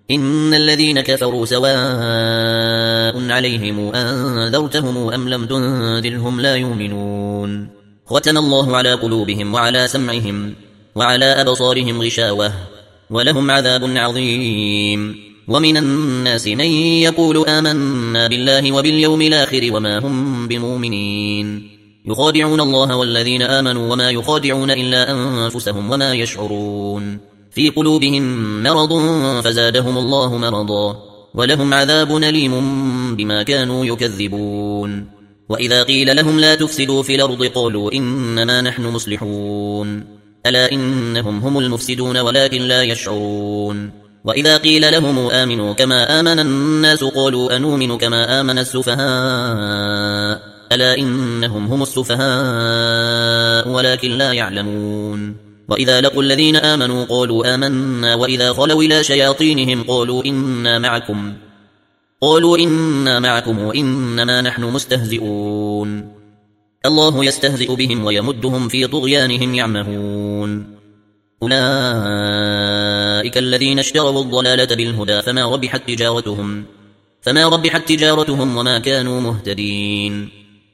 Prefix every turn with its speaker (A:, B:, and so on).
A: إن الذين كفروا سواء عليهم أنذرتهم أم لم تنذرهم لا يؤمنون ختم الله على قلوبهم وعلى سمعهم وعلى أبصارهم غشاوة ولهم عذاب عظيم ومن الناس من يقول آمنا بالله وباليوم الآخر وما هم بمؤمنين يخادعون الله والذين آمنوا وما يخادعون إلا أنفسهم وما يشعرون في قلوبهم مرض فزادهم الله مرضا ولهم عذاب أليم بما كانوا يكذبون وإذا قيل لهم لا تفسدوا في الأرض قالوا إنما نحن مصلحون ألا إنهم هم المفسدون ولكن لا يشعرون وإذا قيل لهم آمنوا كما آمن الناس قالوا أنؤمن كما آمن السفهاء ألا إنهم هم السفهاء ولكن لا يعلمون وإذا لقوا الذين آمنوا قالوا آمنا وإذا خلوا إلى شياطينهم قالوا إنا معكم إنما نحن مستهزئون الله يستهزئ بهم ويمدهم في طغيانهم يعمهون أولئك الذين اشتروا الضلالة بالهدى فما ربحت تجارتهم وما كانوا مهتدين